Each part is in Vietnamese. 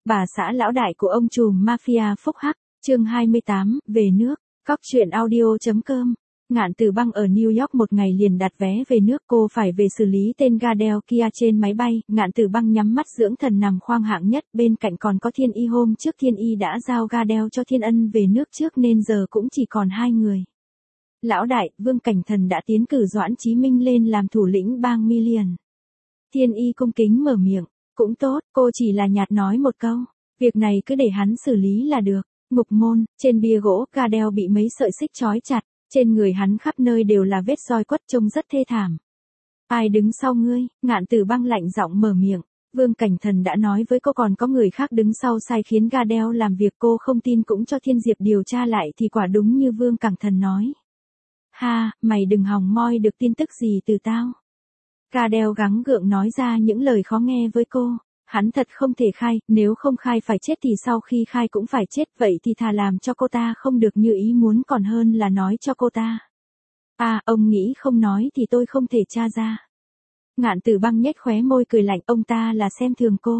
bà xã lão đại của ông trùm mafia phúc hắc, chương 28, về nước, Cóc truyện audio.com. Ngạn Tử Băng ở New York một ngày liền đặt vé về nước, cô phải về xử lý tên Gardel kia trên máy bay. Ngạn Tử Băng nhắm mắt dưỡng thần nằm khoang hạng nhất, bên cạnh còn có Thiên Y. Hôm trước Thiên Y đã giao Gardel cho Thiên Ân về nước trước nên giờ cũng chỉ còn hai người. Lão đại, Vương Cảnh Thần đã tiến cử Doãn Chí Minh lên làm thủ lĩnh bang Million. Thiên Y cung kính mở miệng, cũng tốt, cô chỉ là nhạt nói một câu, việc này cứ để hắn xử lý là được. Ngục môn, trên bia gỗ, Gardel bị mấy sợi xích trói chặt, trên người hắn khắp nơi đều là vết roi quất trông rất thê thảm. Ai đứng sau ngươi? Ngạn Tử Băng lạnh giọng mở miệng. Vương Cảnh Thần đã nói với cô còn có người khác đứng sau sai khiến Gardel làm việc, cô không tin cũng cho Thiên Diệp điều tra lại thì quả đúng như Vương Cảnh Thần nói. Ha, mày đừng hòng moi được tin tức gì từ tao. Gardel gắng gượng nói ra những lời khó nghe với cô. Hắn thật không thể khai, nếu không khai phải chết thì sau khi khai cũng phải chết, vậy thì thà làm cho cô ta không được như ý muốn còn hơn là nói cho cô ta. À, ông nghĩ không nói thì tôi không thể tra ra. Ngạn Tử Băng nhếch khóe môi cười lạnh, ông ta là xem thường cô.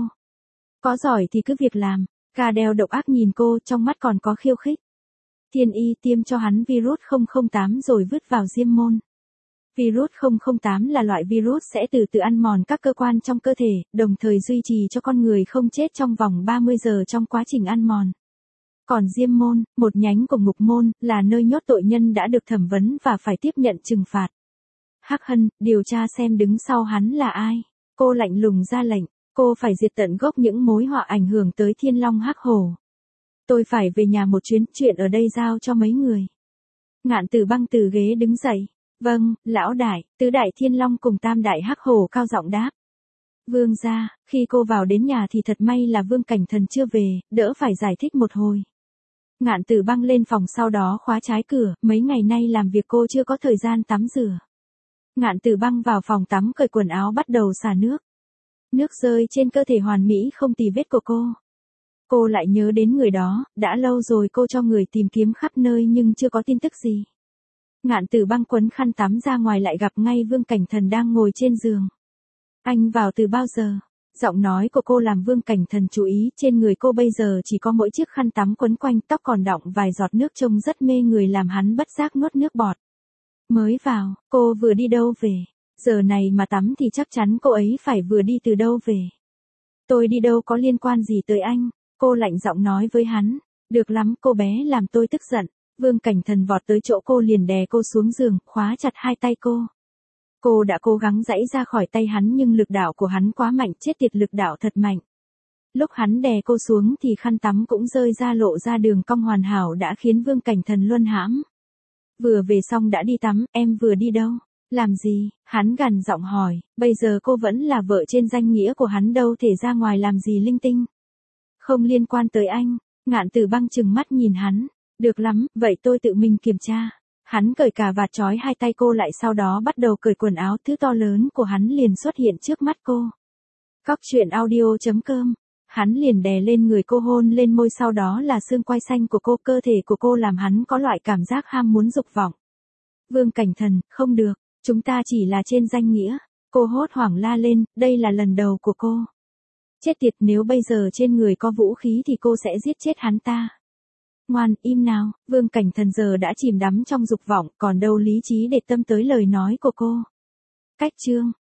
Có giỏi thì cứ việc làm. Gardel độc ác nhìn cô, trong mắt còn có khiêu khích. Thiên Y tiêm cho hắn virus 008 rồi vứt vào Diêm Môn. Virus 008 là loại virus sẽ từ từ ăn mòn các cơ quan trong cơ thể, đồng thời duy trì cho con người không chết trong vòng 30 giờ trong quá trình ăn mòn. Còn Diêm Môn, một nhánh của Ngục Môn, là nơi nhốt tội nhân đã được thẩm vấn và phải tiếp nhận trừng phạt. Hắc Hân, điều tra xem đứng sau hắn là ai. Cô lạnh lùng ra lệnh, cô phải diệt tận gốc những mối họa ảnh hưởng tới Thiên Long Hắc Hổ. Tôi phải về nhà một chuyến, chuyện ở đây giao cho mấy người. Ngạn Tử Băng từ ghế đứng dậy. Vâng, lão đại, tứ đại Thiên Long cùng tam đại Hắc Hổ cao giọng đáp. Vương gia, khi cô vào đến nhà thì thật may là Vương Cảnh Thần chưa về, đỡ phải giải thích một hồi. Ngạn Tử Băng lên phòng sau đó khóa trái cửa, mấy ngày nay làm việc cô chưa có thời gian tắm rửa. Ngạn Tử Băng vào phòng tắm cởi quần áo bắt đầu xả nước. Nước rơi trên cơ thể hoàn mỹ không tì vết của cô. Cô lại nhớ đến người đó, đã lâu rồi cô cho người tìm kiếm khắp nơi nhưng chưa có tin tức gì. Ngạn Tử Băng quấn khăn tắm ra ngoài lại gặp ngay Vương Cảnh Thần đang ngồi trên giường. Anh vào từ bao giờ? Giọng nói của cô làm Vương Cảnh Thần chú ý, trên người cô bây giờ chỉ có mỗi chiếc khăn tắm quấn quanh, tóc còn đọng vài giọt nước trông rất mê người làm hắn bất giác nuốt nước bọt. Mới vào, cô vừa đi đâu về? Giờ này mà tắm thì chắc chắn cô ấy phải vừa đi từ đâu về. Tôi đi đâu có liên quan gì tới anh? Cô lạnh giọng nói với hắn. Được lắm, cô bé làm tôi tức giận. Vương Cảnh Thần vọt tới chỗ cô liền đè cô xuống giường, khóa chặt hai tay cô. Cô đã cố gắng giãy ra khỏi tay hắn nhưng lực đạo của hắn quá mạnh, chết tiệt, lực đạo thật mạnh. Lúc hắn đè cô xuống thì khăn tắm cũng rơi ra lộ ra đường cong hoàn hảo đã khiến Vương Cảnh Thần luân hãm. Vừa về xong đã đi tắm, em vừa đi đâu? Làm gì? Hắn gằn giọng hỏi, bây giờ cô vẫn là vợ trên danh nghĩa của hắn đâu thể ra ngoài làm gì linh tinh. Không liên quan tới anh. Ngạn Tử Băng trừng mắt nhìn hắn. Được lắm, vậy tôi tự mình kiểm tra. Hắn cởi cà vạt trói hai tay cô lại sau đó bắt đầu cởi quần áo, thứ to lớn của hắn liền xuất hiện trước mắt cô. Cóc truyện audio.com. Hắn liền đè lên người cô hôn lên môi sau đó là xương quai xanh của cô, cơ thể của cô làm hắn có loại cảm giác ham muốn dục vọng. Vương Cảnh Thần, không được, chúng ta chỉ là trên danh nghĩa. Cô hốt hoảng la lên, đây là lần đầu của cô. Chết tiệt, nếu bây giờ trên người có vũ khí thì cô sẽ giết chết hắn ta. Ngoan, im nào, Vương Cảnh Thần giờ đã chìm đắm trong dục vọng, còn đâu lý trí để tâm tới lời nói của cô. Cách chương.